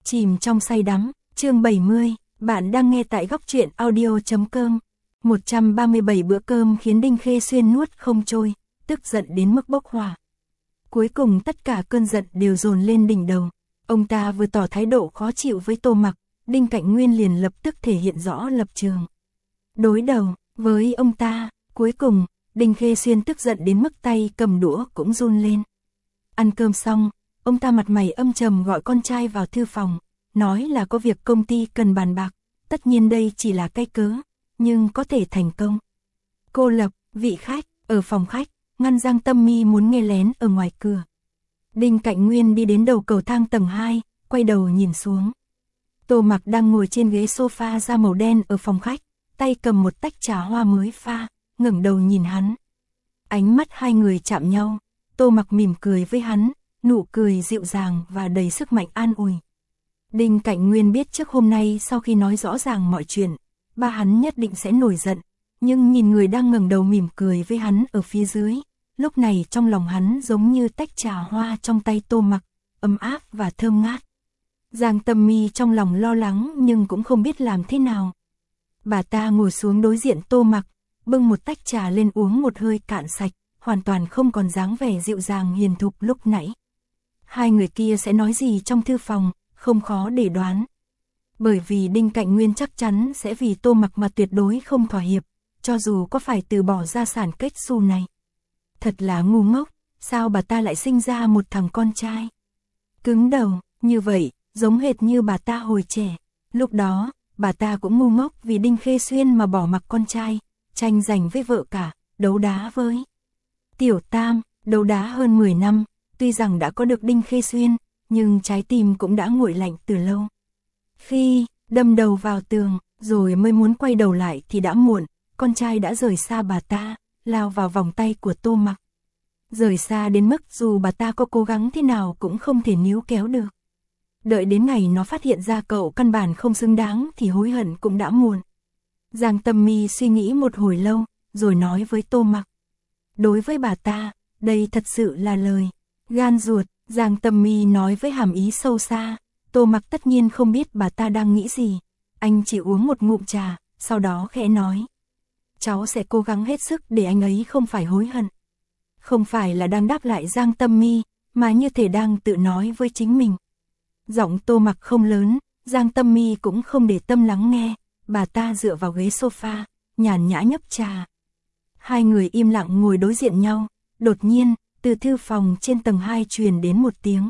Chìm trong say đắm, chương 70, bạn đang nghe tại góc truyện audio.com. 137 bữa cơm khiến Đinh Khê Xuyên nuốt không trôi, tức giận đến mức bốc hỏa. Cuối cùng tất cả cơn giận đều dồn lên đỉnh đầu. Ông ta vừa tỏ thái độ khó chịu với Tô Mặc, Đinh Cạnh Nguyên liền lập tức thể hiện rõ lập trường. Đối đầu với ông ta, cuối cùng, Đinh Khê Xuyên tức giận đến mức tay cầm đũa cũng run lên. Ăn cơm xong, ông ta mặt mày âm trầm gọi con trai vào thư phòng, nói là có việc công ty cần bàn bạc, tất nhiên đây chỉ là cái cớ, nhưng có thể thành công. Cô Lập, vị khách, ở phòng khách, ngăn Giang Tâm Mi muốn nghe lén ở ngoài cửa. Đinh Cạnh Nguyên đi đến đầu cầu thang tầng 2, quay đầu nhìn xuống. Tô Mặc đang ngồi trên ghế sofa da màu đen ở phòng khách, tay cầm một tách trà hoa mới pha, ngẩng đầu nhìn hắn. Ánh mắt hai người chạm nhau, Tô Mặc mỉm cười với hắn, nụ cười dịu dàng và đầy sức mạnh an ủi. Đinh Cạnh Nguyên biết trước hôm nay sau khi nói rõ ràng mọi chuyện, ba hắn nhất định sẽ nổi giận, nhưng nhìn người đang ngẩng đầu mỉm cười với hắn ở phía dưới, lúc này trong lòng hắn giống như tách trà hoa trong tay Tô Mặc, ấm áp và thơm ngát. Giang Tâm Mi trong lòng lo lắng nhưng cũng không biết làm thế nào. Bà ta ngồi xuống đối diện Tô Mặc, bưng một tách trà lên uống một hơi cạn sạch, hoàn toàn không còn dáng vẻ dịu dàng hiền thục lúc nãy. Hai người kia sẽ nói gì trong thư phòng, không khó để đoán. Bởi vì Đinh Cạnh Nguyên chắc chắn sẽ vì Tô Mặc mà tuyệt đối không thỏa hiệp, cho dù có phải từ bỏ gia sản kết xu này. Thật là ngu ngốc, sao bà ta lại sinh ra một thằng con trai? Cứng đầu, như vậy, giống hệt như bà ta hồi trẻ. Lúc đó, bà ta cũng ngu ngốc vì Đinh Khê Xuyên mà bỏ mặc con trai, tranh giành với vợ cả, đấu đá với Tiểu Tam, đấu đá hơn 10 năm, tuy rằng đã có được Đinh Khê Xuyên, nhưng trái tim cũng đã nguội lạnh từ lâu. Khi đâm đầu vào tường, rồi mới muốn quay đầu lại thì đã muộn, con trai đã rời xa bà ta, lao vào vòng tay của Tô Mặc. Rời xa đến mức dù bà ta có cố gắng thế nào cũng không thể níu kéo được. Đợi đến ngày nó phát hiện ra cậu căn bản không xứng đáng thì hối hận cũng đã muộn. Giang Tâm Mi suy nghĩ một hồi lâu, rồi nói với Tô Mặc. Đối với bà ta, đây thật sự là lời gan ruột. Giang Tâm Mi nói với hàm ý sâu xa. Tô Mặc tất nhiên không biết bà ta đang nghĩ gì. Anh chỉ uống một ngụm trà, sau đó khẽ nói. Cháu sẽ cố gắng hết sức để anh ấy không phải hối hận. Không phải là đang đáp lại Giang Tâm Mi, mà như thể đang tự nói với chính mình. Giọng Tô Mặc không lớn, Giang Tâm Mi cũng không để tâm lắng nghe. Bà ta dựa vào ghế sofa, nhàn nhã nhấp trà. Hai người im lặng ngồi đối diện nhau. Đột nhiên, từ thư phòng trên tầng 2 truyền đến một tiếng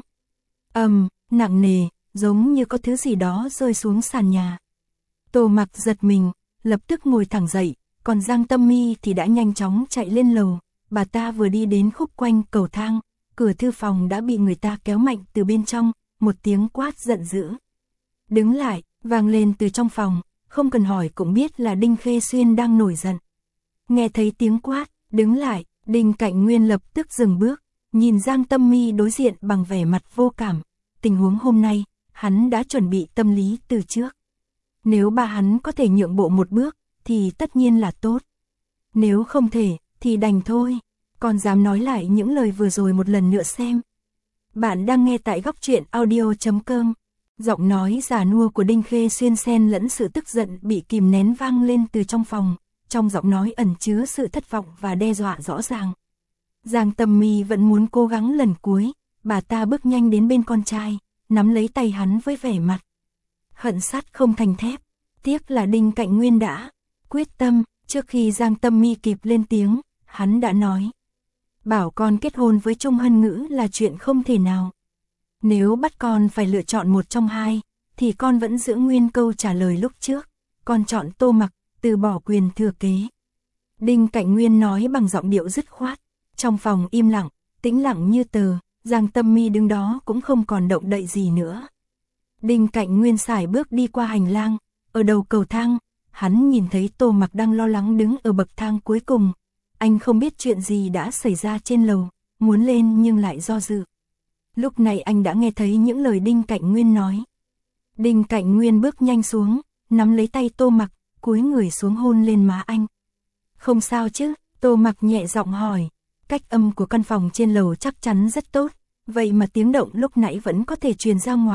nặng nề, giống như có thứ gì đó rơi xuống sàn nhà. Tô Mặc giật mình, lập tức ngồi thẳng dậy, còn Giang Tâm Mi thì đã nhanh chóng chạy lên lầu. Bà ta vừa đi đến khúc quanh cầu thang, cửa thư phòng đã bị người ta kéo mạnh từ bên trong, một tiếng quát giận dữ. Đứng lại, vang lên từ trong phòng, không cần hỏi cũng biết là Đinh Khê Xuyên đang nổi giận. Nghe thấy tiếng quát, đứng lại, Đinh Cạnh Nguyên lập tức dừng bước, nhìn Giang Tâm Mi đối diện bằng vẻ mặt vô cảm. Tình huống hôm nay, hắn đã chuẩn bị tâm lý từ trước. Nếu bà hắn có thể nhượng bộ một bước, thì tất nhiên là tốt. Nếu không thể, thì đành thôi. Còn dám nói lại những lời vừa rồi một lần nữa xem. Bạn đang nghe tại góc truyện audio.com. Giọng nói già nua của Đinh Khê Xuyên xen lẫn sự tức giận bị kìm nén vang lên từ trong phòng. Trong giọng nói ẩn chứa sự thất vọng và đe dọa rõ ràng. Giang Tâm Mi vẫn muốn cố gắng lần cuối. Bà ta bước nhanh đến bên con trai, nắm lấy tay hắn với vẻ mặt hận sắt không thành thép. Tiếc là Đinh Cạnh Nguyên đã quyết tâm. Trước khi Giang Tâm Mi kịp lên tiếng, hắn đã nói. Bảo con kết hôn với Trung Hân Ngữ là chuyện không thể nào. Nếu bắt con phải lựa chọn một trong hai, thì con vẫn giữ nguyên câu trả lời lúc trước. Con chọn Tô Mặc, từ bỏ quyền thừa kế. Đinh Cạnh Nguyên nói bằng giọng điệu dứt khoát. Trong phòng im lặng, tĩnh lặng như tờ, Giang Tâm Mi đứng đó cũng không còn động đậy gì nữa. Đinh Cạnh Nguyên sải bước đi qua hành lang, ở đầu cầu thang, hắn nhìn thấy Tô Mặc đang lo lắng đứng ở bậc thang cuối cùng. Anh không biết chuyện gì đã xảy ra trên lầu, muốn lên nhưng lại do dự. Lúc này anh đã nghe thấy những lời Đinh Cạnh Nguyên nói. Đinh Cạnh Nguyên bước nhanh xuống, nắm lấy tay Tô Mặc, cúi người xuống hôn lên má anh. Không sao chứ? Tô Mặc nhẹ giọng hỏi. Cách âm của căn phòng trên lầu chắc chắn rất tốt, vậy mà tiếng động lúc nãy vẫn có thể truyền ra ngoài.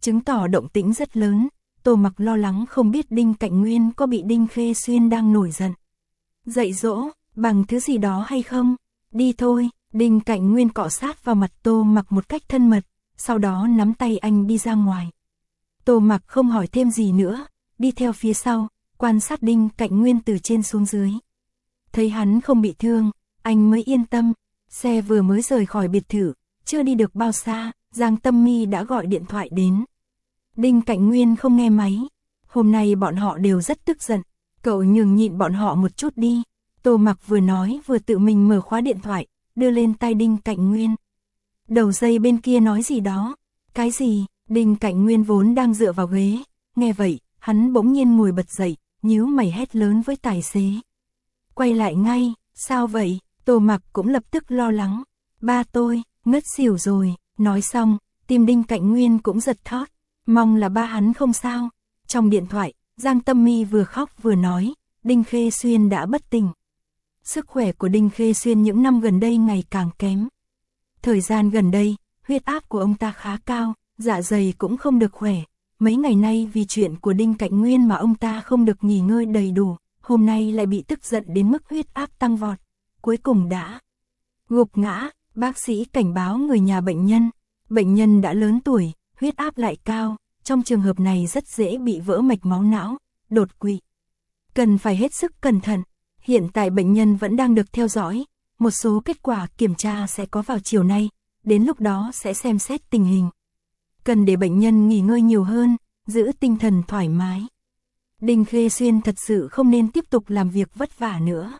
chứng tỏ động tĩnh rất lớn. Tô Mặc lo lắng không biết Đinh Cạnh Nguyên có bị Đinh Khê Xuyên đang nổi giận dạy dỗ bằng thứ gì đó hay không. Đi thôi. Đinh Cạnh Nguyên cọ sát vào mặt Tô Mặc một cách thân mật, sau đó nắm tay anh đi ra ngoài. Tô Mặc không hỏi thêm gì nữa, đi theo phía sau, quan sát Đinh Cạnh Nguyên từ trên xuống dưới. Thấy hắn không bị thương, anh mới yên tâm. Xe vừa mới rời khỏi biệt thự, chưa đi được bao xa, Giang Tâm My đã gọi điện thoại đến. Đinh Cạnh Nguyên không nghe máy. Hôm nay bọn họ đều rất tức giận, cậu nhường nhịn bọn họ một chút đi. Tô Mặc vừa nói vừa tự mình mở khóa điện thoại, đưa lên tai Đinh Cạnh Nguyên. Đầu dây bên kia nói gì đó. Cái gì? Đinh Cạnh Nguyên vốn đang dựa vào ghế, nghe vậy, hắn bỗng nhiên ngồi bật dậy, nhíu mày hét lớn với tài xế. Quay lại ngay, sao vậy? Tô Mặc cũng lập tức lo lắng. Ba tôi, ngất xỉu rồi. Nói xong, tim Đinh Cạnh Nguyên cũng giật thót, mong là ba hắn không sao. Trong điện thoại, Giang Tâm My vừa khóc vừa nói, Đinh Khê Xuyên đã bất tỉnh. Sức khỏe của Đinh Khê Xuyên những năm gần đây ngày càng kém. Thời gian gần đây, huyết áp của ông ta khá cao, dạ dày cũng không được khỏe. Mấy ngày nay vì chuyện của Đinh Cạnh Nguyên mà ông ta không được nghỉ ngơi đầy đủ, hôm nay lại bị tức giận đến mức huyết áp tăng vọt. Cuối cùng đã gục ngã. Bác sĩ cảnh báo người nhà bệnh nhân đã lớn tuổi, huyết áp lại cao, trong trường hợp này rất dễ bị vỡ mạch máu não, đột quỵ. Cần phải hết sức cẩn thận. Hiện tại bệnh nhân vẫn đang được theo dõi, một số kết quả kiểm tra sẽ có vào chiều nay, đến lúc đó sẽ xem xét tình hình. Cần để bệnh nhân nghỉ ngơi nhiều hơn, giữ tinh thần thoải mái. Đinh Khê Xuyên thật sự không nên tiếp tục làm việc vất vả nữa.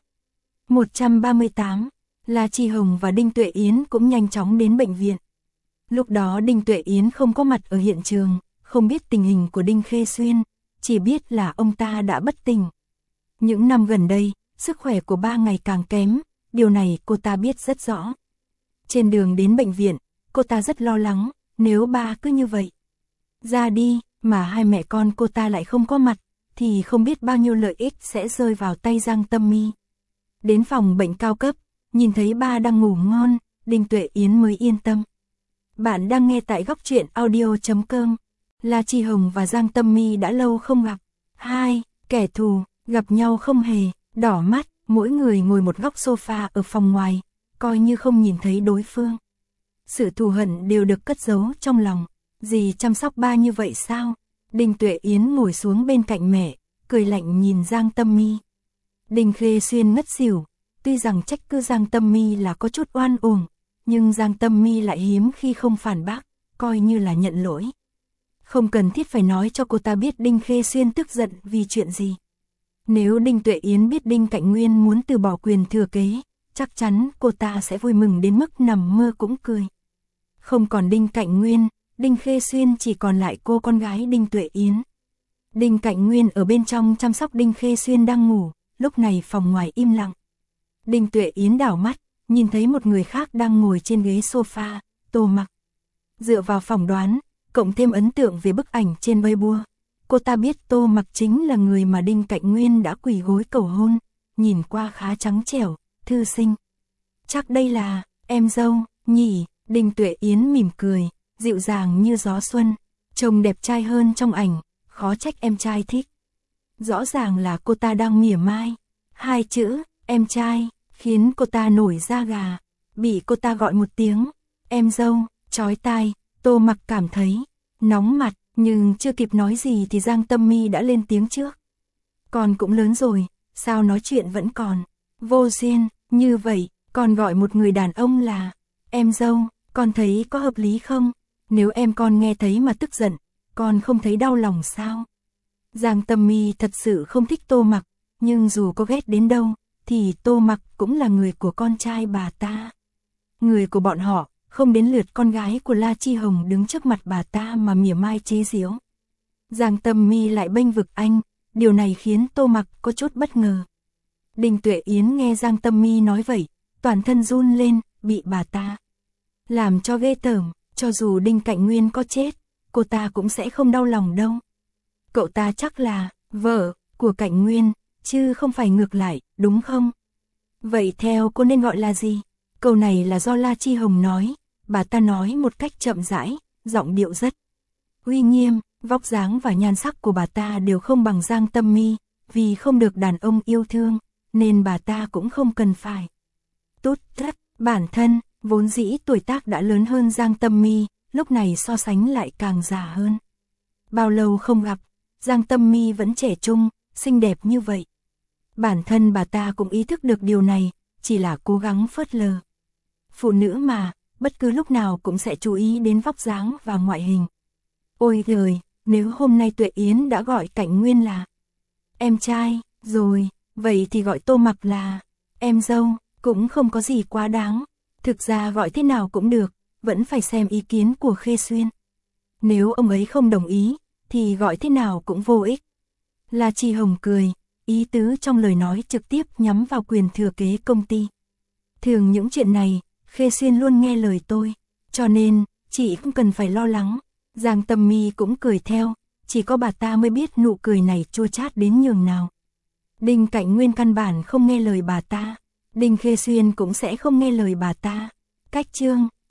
138. La Chi Hồng và Đinh Tuệ Yến cũng nhanh chóng đến bệnh viện. Lúc đó Đinh Tuệ Yến không có mặt ở hiện trường, không biết tình hình của Đinh Khê Xuyên, chỉ biết là ông ta đã bất tỉnh. Những năm gần đây, sức khỏe của ba ngày càng kém, điều này cô ta biết rất rõ. Trên đường đến bệnh viện, cô ta rất lo lắng, nếu ba cứ như vậy ra đi, mà hai mẹ con cô ta lại không có mặt, thì không biết bao nhiêu lợi ích sẽ rơi vào tay Giang Tâm My. Đến phòng bệnh cao cấp, nhìn thấy ba đang ngủ ngon, Đinh Tuệ Yến mới yên tâm. Bạn đang nghe tại góc truyện audio.com. La Chi Hồng và Giang Tâm My đã lâu không gặp. Hai kẻ thù, gặp nhau không hề, đỏ mắt, mỗi người ngồi một góc sofa ở phòng ngoài, coi như không nhìn thấy đối phương. Sự thù hận đều được cất giấu trong lòng. Dì chăm sóc ba như vậy sao? Đinh Tuệ Yến ngồi xuống bên cạnh mẹ, cười lạnh nhìn Giang Tâm My. Đinh Khê Xuyên ngất xỉu, tuy rằng trách cứ Giang Tâm My là có chút oan uổng, nhưng Giang Tâm My lại hiếm khi không phản bác, coi như là nhận lỗi. Không cần thiết phải nói cho cô ta biết Đinh Khê Xuyên tức giận vì chuyện gì. Nếu Đinh Tuệ Yến biết Đinh Cạnh Nguyên muốn từ bỏ quyền thừa kế, chắc chắn cô ta sẽ vui mừng đến mức nằm mơ cũng cười. Không còn Đinh Cạnh Nguyên, Đinh Khê Xuyên chỉ còn lại cô con gái Đinh Tuệ Yến. Đinh Cạnh Nguyên ở bên trong chăm sóc Đinh Khê Xuyên đang ngủ, lúc này phòng ngoài im lặng. Đinh Tuệ Yến đảo mắt, nhìn thấy một người khác đang ngồi trên ghế sofa, Tô Mặc. Dựa vào phỏng đoán, cộng thêm ấn tượng về bức ảnh trên Weibo, cô ta biết Tô Mặc chính là người mà Đinh Cạnh Nguyên đã quỳ gối cầu hôn, nhìn qua khá trắng trẻo, thư sinh. Chắc đây là em dâu nhỉ? Đinh Tuệ Yến mỉm cười, dịu dàng như gió xuân, trông đẹp trai hơn trong ảnh, khó trách em trai thích. Rõ ràng là cô ta đang mỉa mai. Hai chữ em trai khiến cô ta nổi da gà, bị cô ta gọi một tiếng em dâu, chói tai. Tô Mặc cảm thấy nóng mặt, nhưng chưa kịp nói gì thì Giang Tâm My đã lên tiếng trước. Con cũng lớn rồi, sao nói chuyện vẫn còn vô duyên như vậy, còn gọi một người đàn ông là em dâu, con thấy có hợp lý không? Nếu em con nghe thấy mà tức giận, con không thấy đau lòng sao? Giang Tâm My thật sự không thích Tô Mặc, nhưng dù có ghét đến đâu, thì Tô Mặc cũng là người của con trai bà ta. Người của bọn họ, không đến lượt con gái của La Chi Hồng đứng trước mặt bà ta mà mỉa mai chế giễu. Giang Tâm My lại bênh vực anh, điều này khiến Tô Mặc có chút bất ngờ. Đinh Tuệ Yến nghe Giang Tâm My nói vậy, toàn thân run lên, bị bà ta làm cho ghê tởm. Cho dù Đinh Cạnh Nguyên có chết, cô ta cũng sẽ không đau lòng đâu. Cậu ta chắc là vợ của Cạnh Nguyên, chứ không phải ngược lại, đúng không? Vậy theo cô nên gọi là gì? Câu này là do La Chi Hồng nói, bà ta nói một cách chậm rãi, giọng điệu rất Uy nghiêm, vóc dáng và nhan sắc của bà ta đều không bằng Giang Tâm My, vì không được đàn ông yêu thương, nên bà ta cũng không cần phải tốt thất. Bản thân, vốn dĩ tuổi tác đã lớn hơn Giang Tâm My, lúc này so sánh lại càng già hơn. Bao lâu không gặp, Giang Tâm My vẫn trẻ trung, xinh đẹp như vậy. Bản thân bà ta cũng ý thức được điều này, chỉ là cố gắng phớt lờ. Phụ nữ mà, bất cứ lúc nào cũng sẽ chú ý đến vóc dáng và ngoại hình. Ôi giời, nếu hôm nay Tuệ Yến đã gọi Cảnh Nguyên là em trai, rồi, vậy thì gọi Tô Mặc là em dâu, cũng không có gì quá đáng. Thực ra gọi thế nào cũng được, vẫn phải xem ý kiến của Khê Xuyên. Nếu ông ấy không đồng ý, thì gọi thế nào cũng vô ích. La Chi Hồng cười, ý tứ trong lời nói trực tiếp nhắm vào quyền thừa kế công ty. Thường những chuyện này, Khê Xuyên luôn nghe lời tôi, cho nên, chị không cần phải lo lắng. Giang Tâm My cũng cười theo, chỉ có bà ta mới biết nụ cười này chua chát đến nhường nào. Đinh Cảnh Nguyên căn bản không nghe lời bà ta, Đinh Khê Xuyên cũng sẽ không nghe lời bà ta. Cách chương